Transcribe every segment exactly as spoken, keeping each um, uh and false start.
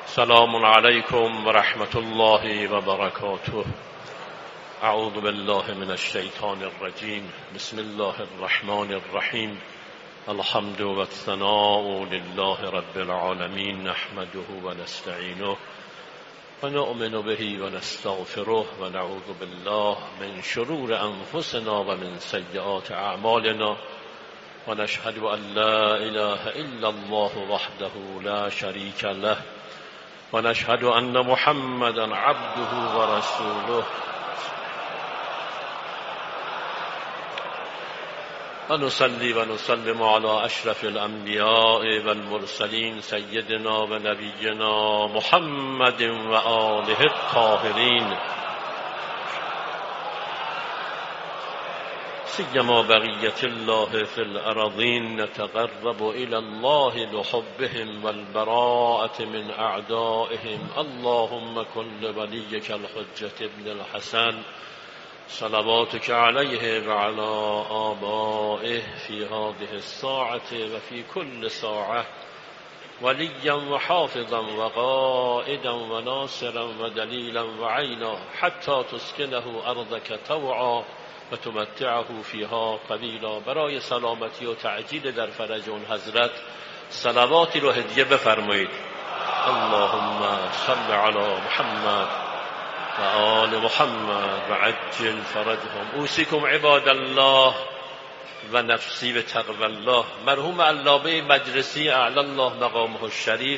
سلام علیکم و رحمت الله و برکاته. اعوذ بالله من الشیطان الرجیم. بسم الله الرحمن الرحیم. الحمد و الثناء لله رب العالمین، نحمده و نستعینه و نؤمن به و نستغفره و نعوذ بالله من شرور انفسنا و من سیئات اعمالنا و نشهد ان لا اله الا الله وحده لا شریک له و نشهد ان محمدا عبده و رسوله و نصلی و نسلم علی اشرف الانبیاء و المرسلین سیدنا و نبینا محمد و آله الطاهرین، سیما بقیة الله في الأرضين. نتقرب إلى الله لحبهم والبراءة من أعدائهم. اللهم كن لوليك الحجة ابن الحسن صلواتك عليه وعلى آبائه في هذه الساعة وفي كل ساعة وليا وحافظا وقائدا وناصرا ودليلا وعينا حتى تسكنه أرضك طوعا و تمتعه فیها قلیلا. برای سلامتی و تعجیل در فرج اون حضرت صلواتی رو هدیه بفرمایید. اللهم صل علی محمد و آل محمد و عجل فرجهم. اوصیکم عباد الله و نفسی به تقوی الله. مرحوم علامه مجلسی اعلی الله مقامه الشریف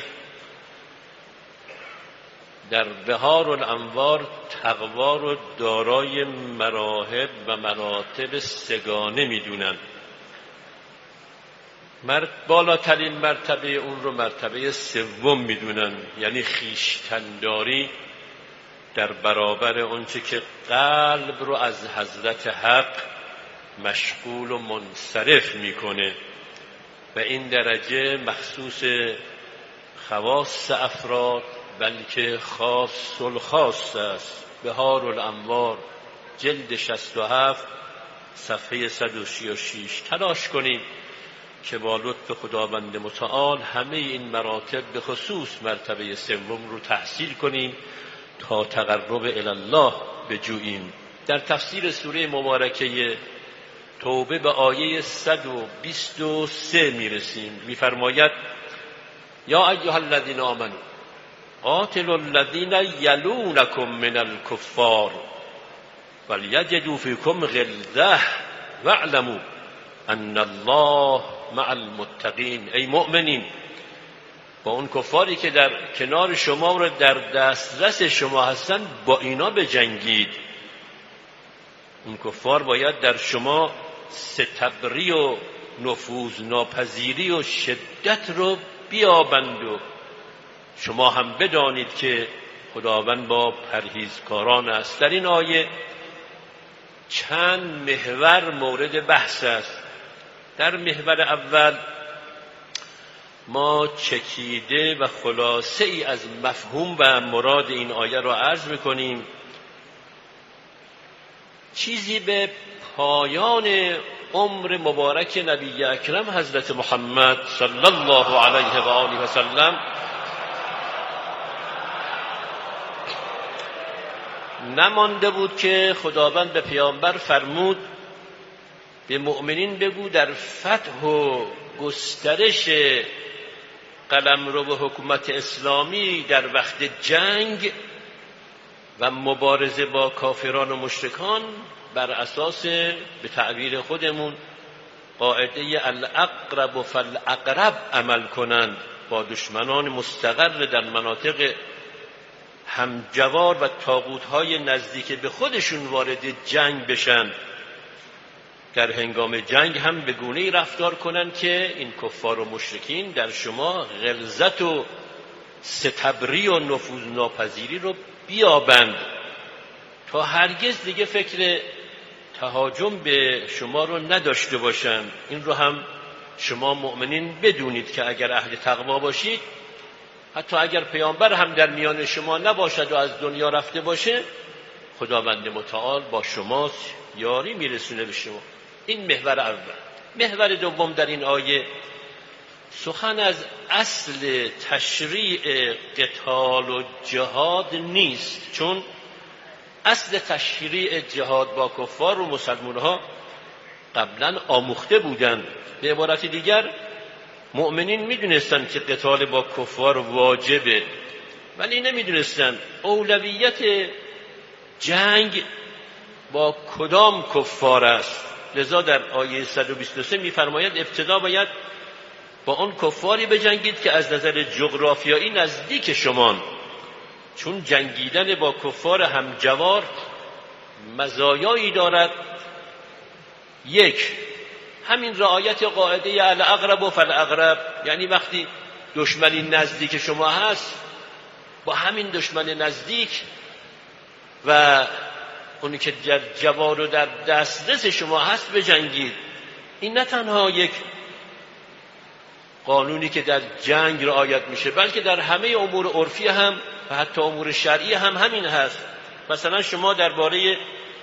در بهار الانوار تقوا رو دارای مراحل و مراتب سگانه میدونن. مرد بالاترین مرتبه اون رو مرتبه سوم میدونن، یعنی خویشتن‌داری در برابر اونچه که قلب رو از حضرت حق مشغول و منصرف میکنه و این درجه مخصوص خواص افراد بلکه خاص الخاص است. بهار الانوار جلد شصت و هفت صفحه صد و سی و شش. تلاش کنیم که با لطف خداوند متعال همه این مراتب به خصوص مرتبه سوم رو تحصیل کنیم تا تقرب الی الله بجوییم. در تفسیر سوره مبارکه توبه به آیه صد و بیست و سه میرسیم. میفرماید یا ایها الذین آمنوا قاتلوا الذین یلونکم من الکفار ولیجدوا فیکم غلظة واعلموا ان الله مع المتقین. ای مؤمنین، با اون کفاری که در کنار شما و در دسترس شما هستن با اینا بجنگید. اون کفار باید در شما ستبری و نفوذ ناپذیری و شدت رو بیابند و شما هم بدانید که خداوند با پرهیزکاران است. در این آیه چند محور مورد بحث است. در محور اول ما چکیده و خلاصه ای از مفهوم و مراد این آیه را عرض می‌کنیم. چیزی به پایان عمر مبارک نبی اکرم حضرت محمد صلی الله علیه و آله و سلم نمانده بود که خداوند به پیامبر فرمود به مؤمنین بگو در فتح و گسترش قلمرو و حکومت اسلامی در وقت جنگ و مبارزه با کافران و مشرکان بر اساس به تعبیر خودمون قاعده الاقرب فالاقرب عمل کنند، با دشمنان مستقر در مناطق همجوار و طاغوت‌های نزدیک به خودشون وارد جنگ بشن. در هنگام جنگ هم به گونه‌ای رفتار کنن که این کفار و مشرکین در شما غلظت و ستبری و نفوذ ناپذیری رو بیابند تا هرگز دیگه فکر تهاجم به شما رو نداشته باشند. این رو هم شما مؤمنین بدونید که اگر اهل تقوا باشید، حتی اگر پیامبر هم در میان شما نباشد و از دنیا رفته باشه، خداوند متعال با شما یاری میرسونه به شما. این محور اول. محور دوم در این آیه سخن از اصل تشریع قتال و جهاد نیست، چون اصل تشریع جهاد با کفار و مسلمان‌ها قبلا آموخته بودند. به عبارت دیگر مؤمنین میدونستند که قتال با کفار واجبه، ولی نمیدونستند اولویت جنگ با کدام کفار است. لذا در آیه صد و بیست و سه میفرماید ابتدا باید با اون کفاری بجنگید که از نظر جغرافیایی نزدیک شمان، چون جنگیدن با کفار همجوار مزایایی دارد. یک، همین رعایت قاعده الاقرب فالاقرب، یعنی وقتی دشمنی نزدیک شما هست با همین دشمن نزدیک و اونی که در جوار و در دسترس شما هست بجنگید. این نه تنها یک قانونی که در جنگ رعایت میشه، بلکه در همه امور عرفی هم و حتی امور شرعی هم همین هست. مثلا شما درباره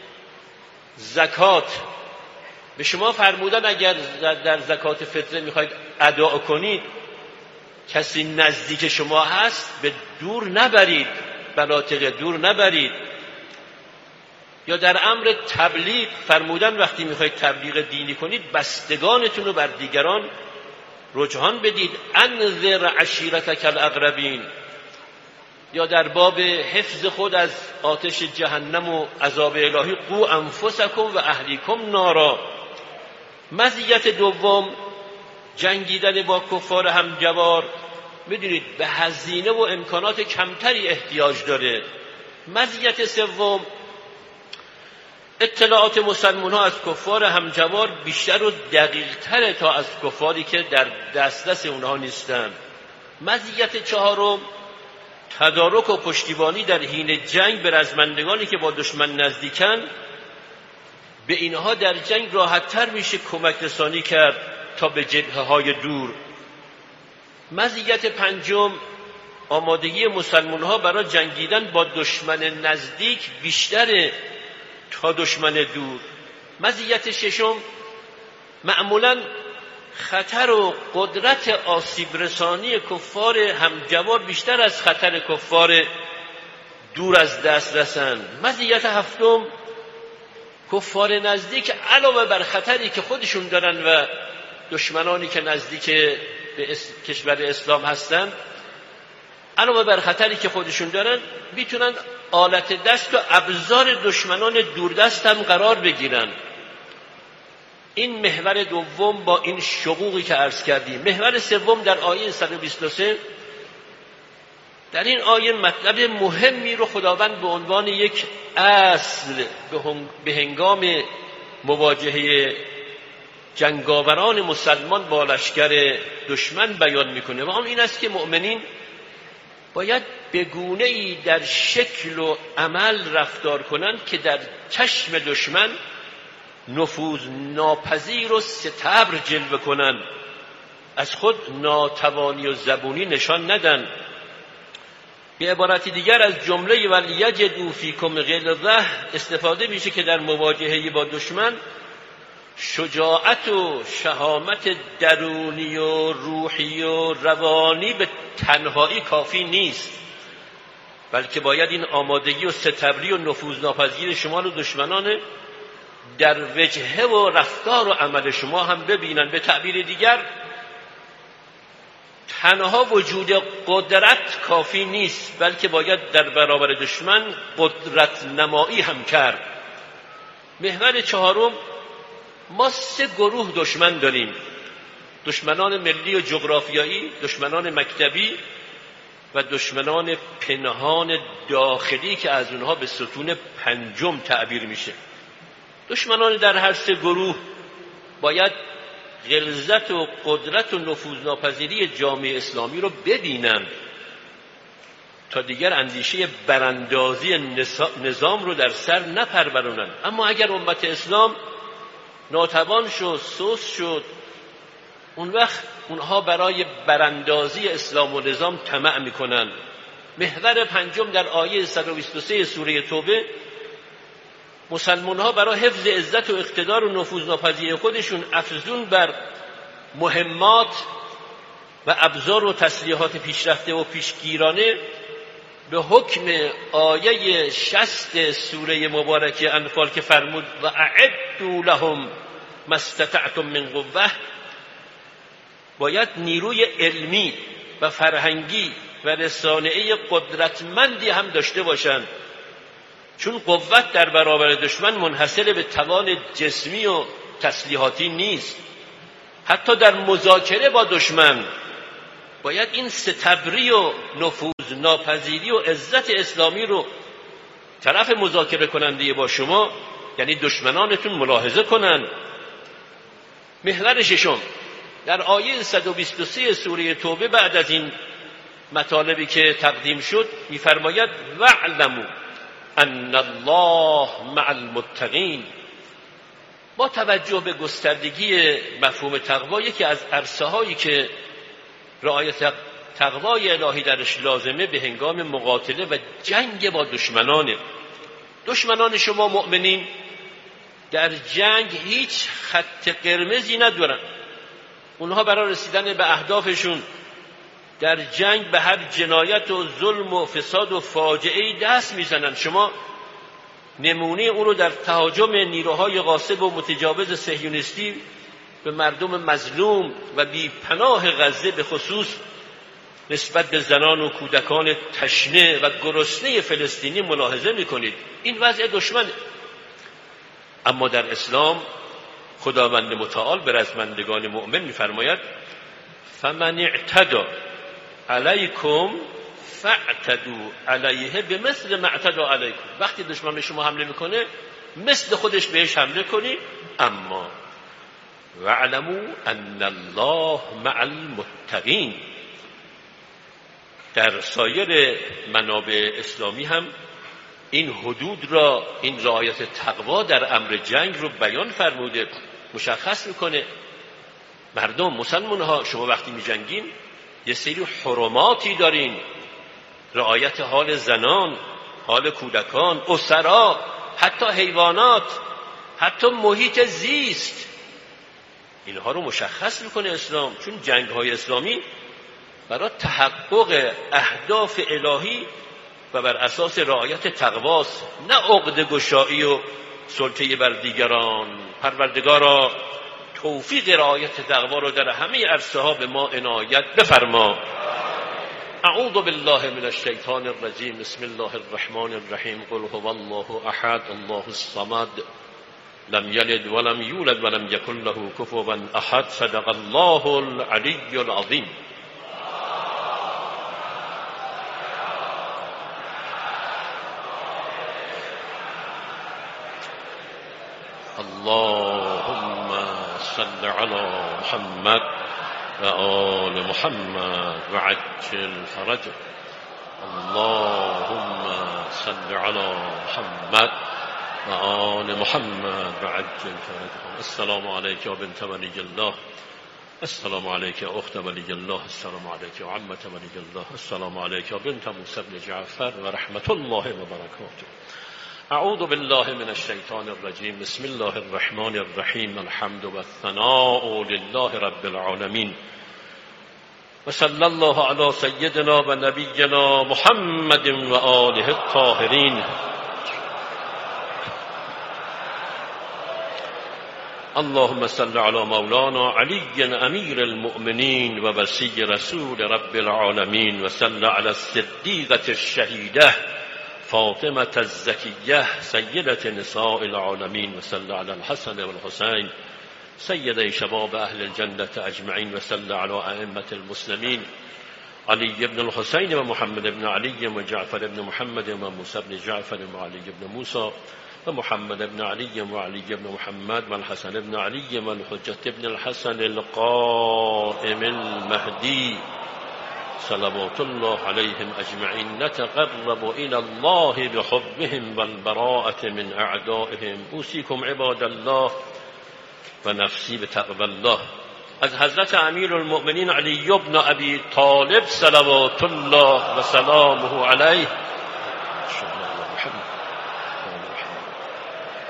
زکات به شما فرمودن اگر در زکات فطره میخواید ادا کنید کسی نزدیک شما هست به دور نبرید، مناطق دور نبرید. یا در امر تبلیغ فرمودن وقتی میخواید تبلیغ دینی کنید بستگانتون رو بر دیگران رجحان بدید، انذر عشیرتک الاقربین. یا در باب حفظ خود از آتش جهنم و عذاب الهی، قو انفسکم و اهلیکم نارا. مزیت دوم جنگیدن با کفار همجوار میدونید به هزینه و امکانات کمتری احتیاج داره. مزیت سوم اطلاعات مسلمان ها از کفار همجوار بیشتر و دقیق تره تا از کفاری که در دسترس اونها نیستن. مزیت چهارم تدارک و پشتیبانی در حین جنگ به رزمندگانی که با دشمن نزدیکن، به اینها در جنگ راحت تر میشه کمک رسانی کرد تا به جبهه های دور. مزیت پنجم آمادگی مسلمان ها برای جنگیدن با دشمن نزدیک بیشتره تا دشمن دور. مزیت ششم معمولاً خطر و قدرت آسیب رسانی کفار همجوار بیشتر از خطر کفار دور از دست رسند. مزیت هفتم کفار نزدیک علاوه بر خطری که خودشون دارن و دشمنانی که نزدیک به اس... کشور اسلام هستند، علاوه بر خطری که خودشون دارن میتونن آلت دست و ابزار دشمنان دوردست هم قرار بگیرن. این محور دوم با این شقوقی که عرض کردیم. محور سوم در آیه صد و بیست و سه، در این آیه مطلب مهمی رو خداوند به عنوان یک اصل به هنگام مواجهه جنگاوران مسلمان با لشکر دشمن بیان میکنه و آن این است که مؤمنین باید به گونه‌ای در شکل و عمل رفتار کنند که در چشم دشمن نفوذ ناپذیر و ستبر جلوه کنند، از خود ناتوانی و زبونی نشان ندن. به عبارتی دیگر از جمله ولیجدوا فیکم غلظه استفاده میشه که در مواجهه با دشمن شجاعت و شهامت درونی و روحی و روانی به تنهایی کافی نیست، بلکه باید این آمادگی و ستبری و نفوذناپذیر شما رو دشمنان در وجهه و رفتار و عمل شما هم ببینن. به تعبیر دیگر تنها وجود قدرت کافی نیست، بلکه باید در برابر دشمن قدرت نمایی هم کرد. محور چهارم، ما سه گروه دشمن داریم: دشمنان ملی و جغرافیایی، دشمنان مکتبی و دشمنان پنهان داخلی که از اونها به ستون پنجم تعبیر میشه. دشمنان در هر سه گروه باید غلظت و قدرت و نفوذناپذیری جامعه اسلامی رو ببینن تا دیگر اندیشه براندازی نظام رو در سر نپرورونن. اما اگر امت اسلام ناتوان شد، سست شد، اون وقت اونها برای براندازی اسلام و نظام طمع میکنن. محور پنجم در آیه صد و بیست و سه سوره توبه، مسلمان ها برای حفظ عزت و اقتدار و نفوذناپذیری خودشون افزون بر مهمات و ابزار و تسلیحات پیشرفته و پیشگیرانه به حکم آیه شصت سوره مبارکه انفال که فرمود و اعدوا لهم ما استطعتم من قوه، باید نیروی علمی و فرهنگی و رسانه‌ای قدرتمندی هم داشته باشند، چون قوت در برابر دشمن منحصر به توان جسمی و تسلیحاتی نیست. حتی در مذاکره با دشمن باید این ستبری و نفوذ ناپذیری و عزت اسلامی رو طرف مذاکره کننده با شما یعنی دشمنانتون ملاحظه کنن. محور ششم در آیه صد و بیست و سه سوره توبه بعد از این مطالبی که تقدیم شد می‌فرماید واعلموا ان الله مع المتقین. با توجه به گستردگی مفهوم تقوا، یکی از عرصه‌هایی که رعایت تقوای الهی درش لازمه به هنگام مقاتله و جنگ با دشمنانه. دشمنان شما مؤمنین در جنگ هیچ خط قرمزی ندارن. اونها برای رسیدن به اهدافشون در جنگ به هر جنایت و ظلم و فساد و فاجعه‌ای دست میزنن. شما نمونه اون رو در تهاجم نیروهای غاصب و متجاوز صهیونیستی به مردم مظلوم و بی پناه غزه به خصوص نسبت به زنان و کودکان تشنه و گرسنه فلسطینی ملاحظه میکنید. این وضع دشمنه. اما در اسلام خداوند متعال به رزمندگان مؤمن میفرماید فمن اعتدى علیکم فاعتدوا علیه بمثل ما اعتدى علیکم. وقتی دشمن به شما حمله میکنه مثل خودش بهش حمله کنی. اما واعلموا ان الله مع المتقین. در سایر منابع اسلامی هم این حدود را، این رعایت تقوا در امر جنگ رو بیان فرموده، مشخص میکنه. مردم مسلمان ها شما وقتی می جنگین یه سری حرماتی دارین، رعایت حال زنان، حال کودکان، اسرا، حتی حیوانات، حتی محیط زیست، اینها رو مشخص میکنه اسلام. چون جنگ های اسلامی برای تحقق اهداف الهی و بر اساس رعایت تقواست، نه عقده گشایی و سلطه بر دیگران. پروردگارا توفیق رعایت تقوا رو در همه عرصه ها به ما عنایت بفرما. اعوذ بالله من الشیطان الرجیم. بسم الله الرحمن الرحیم. قل هو الله احد الله الصمد لم یلد ولم یولد ولم یکن له کفوا احد. صدق الله العلی العظیم. اللهم صل على محمد و آل محمد و عجل فرجه. اللهم صل على محمد و آل محمد و عجل فرجه. السلام علیک یا بنت ولی الله. السلام علیک یا اخت ولی الله. السلام علیک یا عمت ولی الله. السلام علیک یا بنت موسی بن جعفر و رحمت الله و برکاته. اعوذ بالله من الشیطان الرجیم. بسم الله الرحمن الرحیم. الحمد و الثناء لله رب العالمین و صلی الله علی سیدنا و نبینا محمد و آله الطاهرین. اللهم صل على مولانا علی امیر المؤمنین و وصی رسول رب العالمین و صل على الصدیقة الشهیده فاطمة الزكية سيدة نساء العالمين وصلى على الحسن والحسين سيدي شباب أهل الجنة أجمعين وصلى على أئمة المسلمين علي بن الحسين ومحمد بن علي وجعفر بن محمد وموسى بن جعفر وعلي بن موسى ومحمد بن علي وعلي بن محمد والحسن بن علي والحجة بن الحسن القائم المهدي صلوات الله عليهم أجمعين. نتقرب إلى الله بحبهم والبراءة من أعدائهم. أوصيكم عباد الله و نفسی بتقوى الله. از حضرت امیر المؤمنین علی بن ابی طالب صلوات الله و سلامه علیه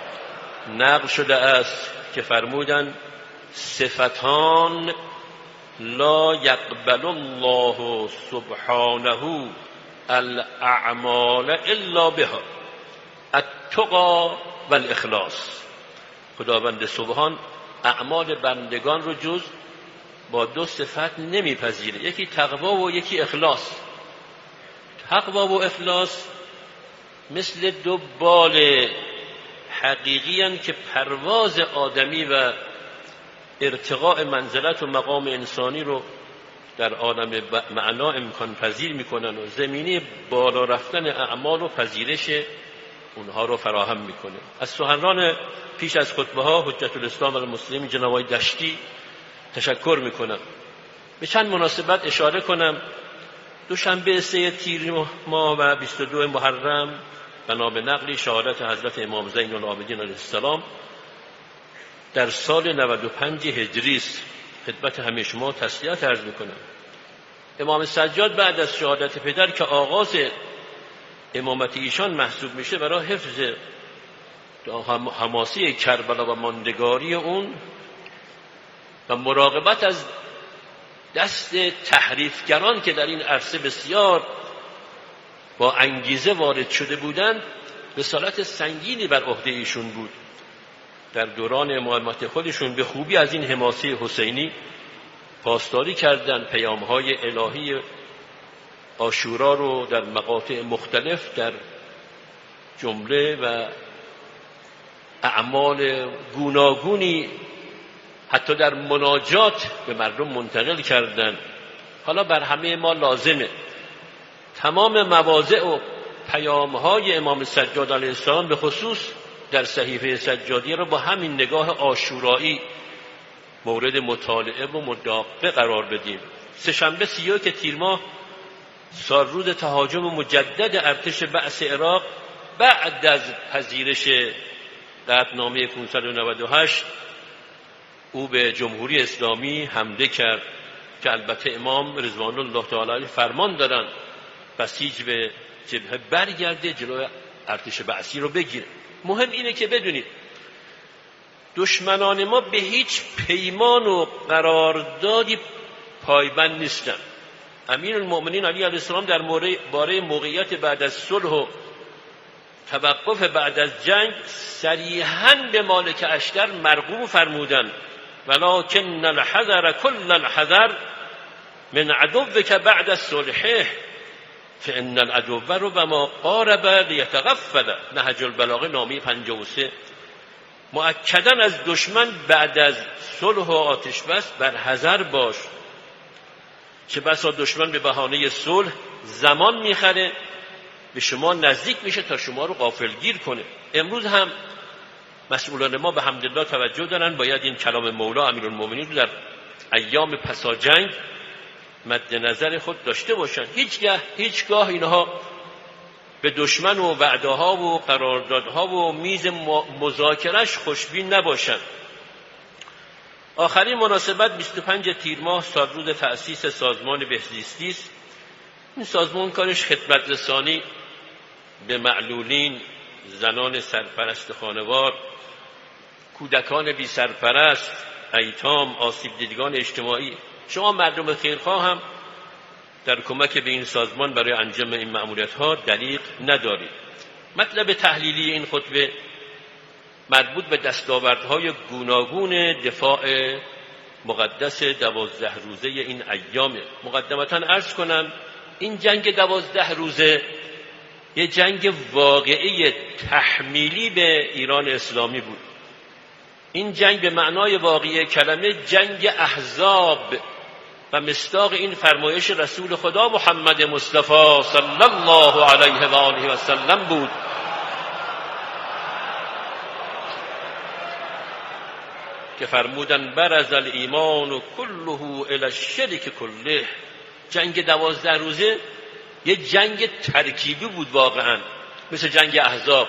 نقل شده است که فرمودند صفتان لا یقبل الله سبحانه الاعمال الا بها التقی والاخلاص. خداوند سبحان اعمال بندگان رو جز با دو صفت نمیپذیره، یکی تقوا و یکی اخلاص. تقوا و اخلاص مثل دو بال حقیقی هستند که پرواز آدمی و ارتقاء منزلت و مقام انسانی رو در عالم معنا امکان پذیر میکنن و زمینه بالا رفتن اعمال و پذیرش اونها رو فراهم میکنه. از سخنران پیش از خطبه ها حجت الاسلام والمسلمین جناب آقای دشتی تشکر میکنم. به چند مناسبت اشاره کنم. دوشنبه سه تیر ماه و بیست و دو محرم بنا به نقلی شهادت حضرت امام زین العابدین علیه السلام در سال نود و پنج هجری است. خدمت همه شما تسلیت عرض میکنم. امام سجاد بعد از شهادت پدر که آغاز امامت ایشان محسوب میشه، برای حفظ حماسی کربلا و ماندگاری اون و مراقبت از دست تحریفگران که در این عرصه بسیار با انگیزه وارد شده بودند، رسالت سنگینی بر عهده ایشون بود. در دوران امامت خودشون به خوبی از این حماسه حسینی پاسداری کردند. پیام‌های الهی عاشورا رو در مقاطع مختلف در جمله و اعمال گوناگونی حتی در مناجات به مردم منتقل کردند. حالا بر همه ما لازمه تمام مواضع و پیام‌های امام سجاد علیه السلام به خصوص در صحیفه سجادیه را با همین نگاه عاشورایی مورد مطالعه و مداقه قرار بدیم. سه‌شنبه سی و یک تیر ماه سالروز تهاجم مجدد ارتش بعث عراق بعد از پذیرش قطعنامه پانصد و نود و هشت او به جمهوری اسلامی حمله کرد که البته امام رضوان الله تعالی علیه فرمان دارن بسیج به جبهه برگرده جلوی ارتش بعثی رو بگیره. مهم اینه که بدونید دشمنان ما به هیچ پیمان و قراردادی پایبند نیستند. امیر المؤمنین علی علیه السلام در باره موقعیت بعد از صلح و توقف بعد از جنگ صریحاً به مالک اشتر مرغوب فرمودند ولکن الحذر کل الحذر من عدوک بعد الصلح فان العدو ربما قارب لیتغفل. نهج البلاغه نامه پنجاه و سه. مؤکداً از دشمن بعد از صلح و آتش بس بر حذر باش، چه بسا دشمن به بهانه صلح زمان میخره به شما نزدیک میشه تا شما رو غافلگیر کنه. امروز هم مسئولان ما به حمدالله توجه دارن، باید این کلام مولا امیرالمومنین رو در ایام پسا جنگ مد نظر خود داشته باشن. هیچگاه هیچگاه اینها به دشمن و وعده‌ها و قراردادها و میز مذاکرهش خوشبین نباشن. آخرین مناسبت بیست و پنج تیر ماه سالروز تأسیس سازمان بهزیستی است. این سازمان کارش خدمت رسانی به معلولین، زنان سرپرست خانوار، کودکان بی سرپرست، ایتام، آسیب دیدگان اجتماعی. شما مردم خیرخواه هم در کمک به این سازمان برای انجام این مأموریت‌ها دریغ ندارید. مطلب تحلیلی این خطبه مربوط به دستاوردهای گوناگون دفاع مقدس دوازده روزه این ایامه. مقدمتاً عرض کنم این جنگ دوازده روزه یه جنگ واقعی تحمیلی به ایران اسلامی بود. این جنگ به معنای واقعی کلمه جنگ احزاب و مصداق این فرمایش رسول خدا محمد مصطفی صلی الله علیه و آله و سلم بود که فرمودن برز الایمان کله الی الشرک کله. جنگ دوازده روزه یه جنگ ترکیبی بود واقعا، مثل جنگ احزاب.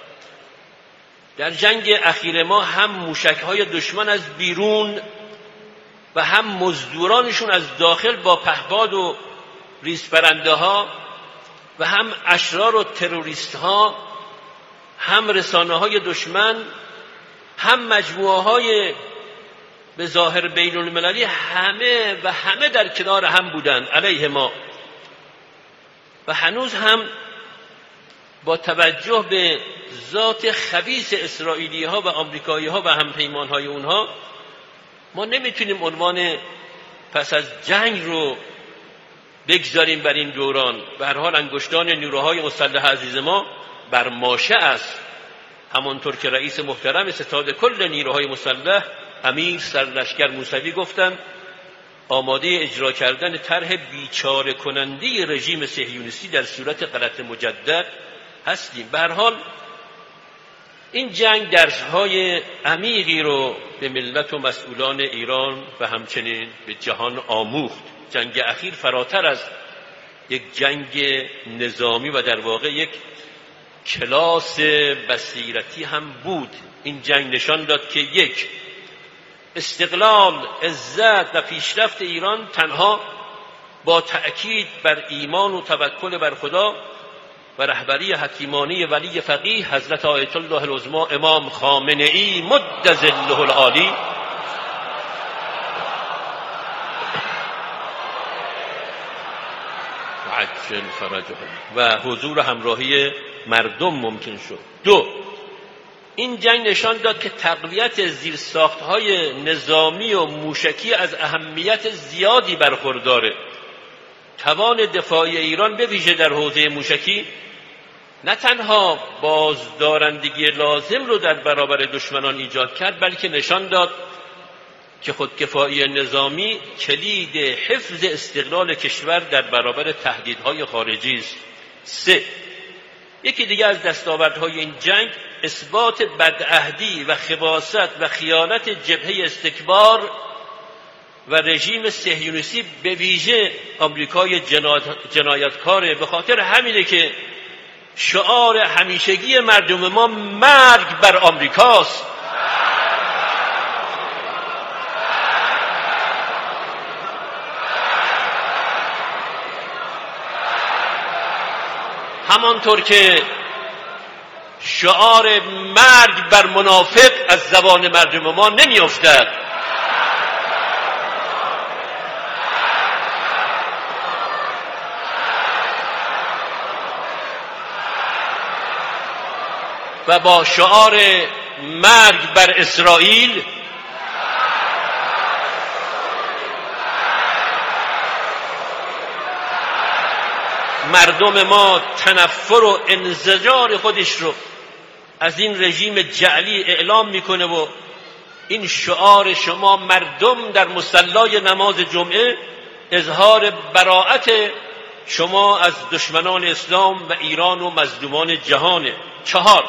در جنگ اخیر ما هم موشک‌های دشمن از بیرون و هم مزدورانشون از داخل با پهپاد و ریسپرنده ها و هم اشرار و تروریست ها، هم رسانه های دشمن، هم مجموعه های به ظاهر بین المللی همه و همه در کنار هم بودند علیه ما و هنوز هم با توجه به ذات خبیث اسرائیلی ها و آمریکایی ها و همپیمان های اونها ما نمیتونیم عنوان پس از جنگ رو بگذاریم بر این دوران. به هر حال انگشتان نیروهای مسلح عزیز ما بر ماشه است، همانطور که رئیس محترم ستاد کل نیروهای مسلح امیر سرلشکر موسوی گفتند آماده اجرا کردن طرح بیچاره کننده رژیم صهیونیستی در صورت غلط مجدد هستیم. به هر حال این جنگ درس‌های عمیقی رو به ملت و مسئولان ایران و همچنین به جهان آموخت. جنگ اخیر فراتر از یک جنگ نظامی و در واقع یک کلاس بصیرتی هم بود. این جنگ نشان داد که یک، استقلال، عزت و پیشرفت ایران تنها با تأکید بر ایمان و توکل بر خدا و رهبری حکیمانه ولی فقیه حضرت آیت الله العظمی امام خامنه ای مد ظله العالی عجل فرجهم و حضور همراهی مردم ممکن شد. دو، این جنگ نشان داد که تقویت زیرساخت‌های نظامی و موشکی از اهمیت زیادی برخورداره. توان دفاعی ایران به ویژه در حوزه موشکی نه تنها بازدارندگی لازم رو در برابر دشمنان ایجاد کرد، بلکه نشان داد که خودکفایی نظامی کلید حفظ استقلال کشور در برابر تهدیدهای خارجی است. سه، یکی دیگه از دستاوردهای این جنگ اثبات بدعهدی و خباثت و خیانت جبهه استکبار و رژیم صهیونیستی به ویژه آمریکای جنایتکاره. به خاطر همینه که شعار همیشگی مردم ما مرگ بر آمریکاست. همانطور که شعار مرگ بر منافق از زبان مردم ما نمی افتد. و با شعار مرگ بر اسرائیل مردم ما تنفر و انزجار خودش رو از این رژیم جعلی اعلام میکنه و این شعار شما مردم در مصلای نماز جمعه اظهار براءت شما از دشمنان اسلام و ایران و مظلومان جهانه. چهار،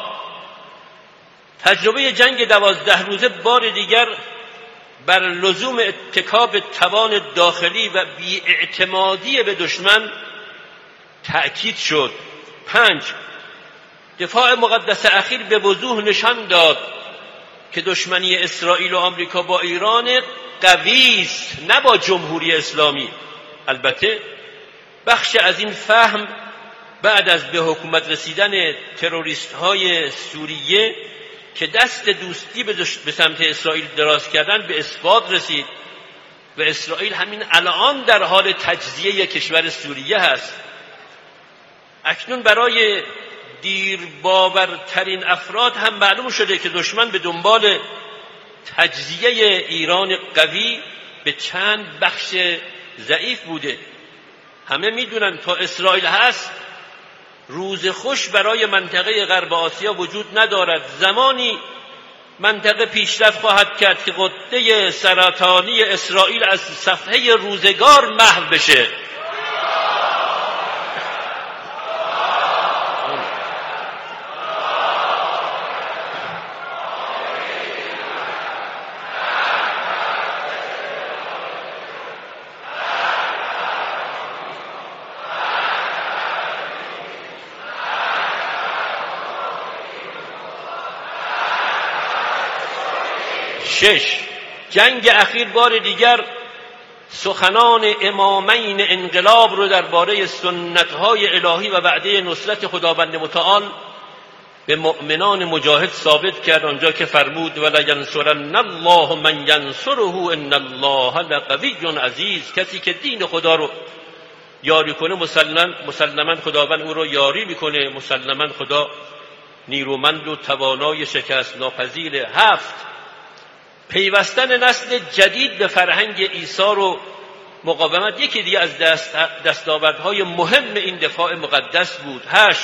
تجربه جنگ دوازده روزه بار دیگر بر لزوم اتکا به توان داخلی و بی‌اعتمادی به دشمن تأکید شد. پنج، دفاع مقدس اخیر به وضوح نشان داد که دشمنی اسرائیل و آمریکا با ایران قوی است، نه با جمهوری اسلامی. البته بخش از این فهم بعد از به حکومت رسیدن تروریست های سوریه که دست دوستی به سمت اسرائیل دراز کردن به اثبات رسید و اسرائیل همین الان در حال تجزیه کشور سوریه هست. اکنون برای دیر باورترین افراد هم معلوم شده که دشمن به دنبال تجزیه ایران قوی به چند بخش ضعیف بوده. همه میدونن تا اسرائیل هست روز خوش برای منطقه غرب آسیا وجود ندارد. زمانی منطقه پیشرفت خواهد کرد که غده سرطانی اسرائیل از صفحه روزگار محو بشه. شش، جنگ اخیر بار دیگر سخنان امامین انقلاب رو درباره سنت‌های الهی و وعده نصرت خداوند متعال به مؤمنان مجاهد ثابت کرد آنجا که فرمود ولینصرن الله من ینصره ان الله لقوی عزیز. کسی که دین خدا رو یاری کنه مسلما مسلما خداوند او رو یاری میکنه، مسلما خدا نیرومند و توانای شکست ناپذیر. هفت، پیوستن نسل جدید به فرهنگ ایثار و مقاومت یکی دیگه از دست دستاوردهای مهم این دفاع مقدس بود. هشت،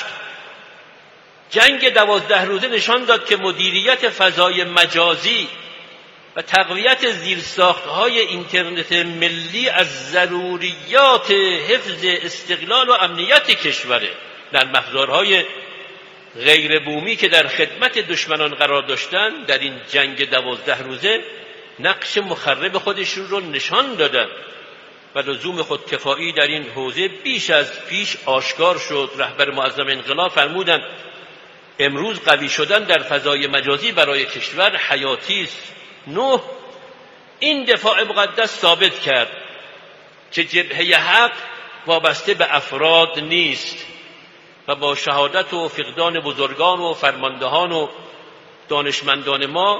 جنگ دوازده روزه نشان داد که مدیریت فضای مجازی و تقویت زیرساختهای اینترنت ملی از ضروریات حفظ استقلال و امنیت کشوره. در محضارهای غیر بومی که در خدمت دشمنان قرار داشتن در این جنگ دوازده روزه نقش مخرب خودشون رو نشان دادن و لزوم خودکفایی در این حوزه بیش از پیش آشکار شد. رهبر معظم انقلاب فرمودند امروز قوی شدن در فضای مجازی برای کشور حیاتی است. نه، این دفاع مقدس ثابت کرد که جبهه حق وابسته به افراد نیست و با شهادت و فقدان بزرگان و فرماندهان و دانشمندان ما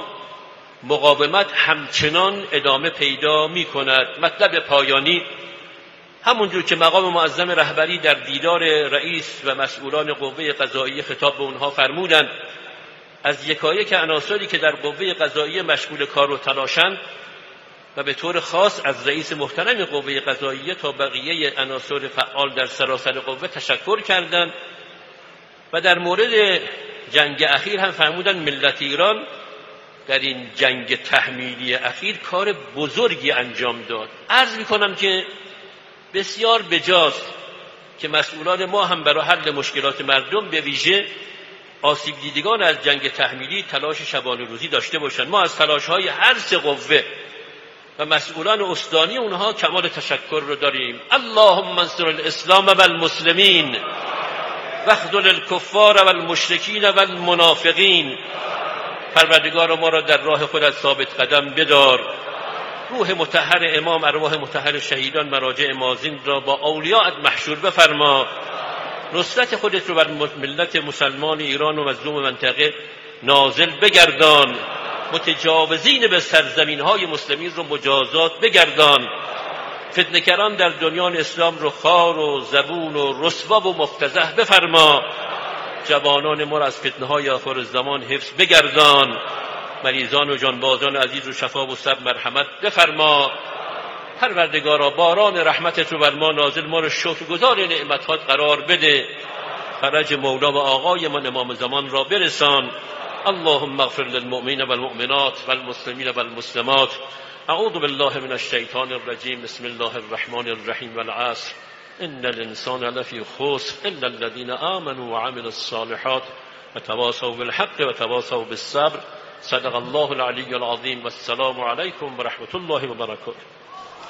مقاومت همچنان ادامه پیدا می کند. مطلب پایانی، همونجور که مقام معظم رهبری در دیدار رئیس و مسئولان قوه قضاییه خطاب به اونها فرمودند از یکایک عناصری که در قوه قضاییه مشغول کار و تلاشند و به طور خاص از رئیس محترم قوه قضاییه تا بقیه عناصر فعال در سراسر قوه تشکر کردند و در مورد جنگ اخیر هم فرمودند ملت ایران در این جنگ تحمیلی اخیر کار بزرگی انجام داد. عرض می‌کنم که بسیار بجاست که مسئولان ما هم برای حل مشکلات مردم به ویژه آسیب دیدگان از جنگ تحمیلی تلاش شبانه روزی داشته باشند. ما از تلاش‌های هر سه قوه و مسئولان استانی اونها کمال تشکر رو داریم. اللهم انصر الاسلام و المسلمین واخذل الکفار و المشرکین و المنافقین. پروردگار ما را در راه خودت ثابت قدم بدار. روح مطهر امام، ارواح مطهر شهیدان مراجع مازین را با اولیاءت محشور بفرما. نصرت خودت رو بر ملت مسلمان ایران و مظلوم منطقه نازل بگردان. متجاوزین به سرزمین های مسلمین رو مجازات بگردان. فتنه‌گران در دنیای اسلام رو خار و زبون و رسوا و مفتضح بفرما. جوانان ما را از فتنه‌های آخر زمان حفظ بگردان. مریضان و جانبازان عزیز و شفا و صبر مرحمت بفرما. پروردگارا باران رحمتت رو بر ما نازل، ما رو شکرگزار نعمتات قرار بده. فرج مولا و آقای من امام زمان را برسان. اللهم اغفر للمؤمنین والمؤمنات والمسلمین والمسلمات. اعوذ بالله من الشیطان الرجیم. بسم الله الرحمن الرحیم. والعصر ان الانسان لفی خسر الا الذين آمنوا وعملوا الصالحات وتواصوا بالحق وتواصوا بالصبر. صدق الله العلی العظیم. والسلام علیکم ورحمة الله وبرکاته.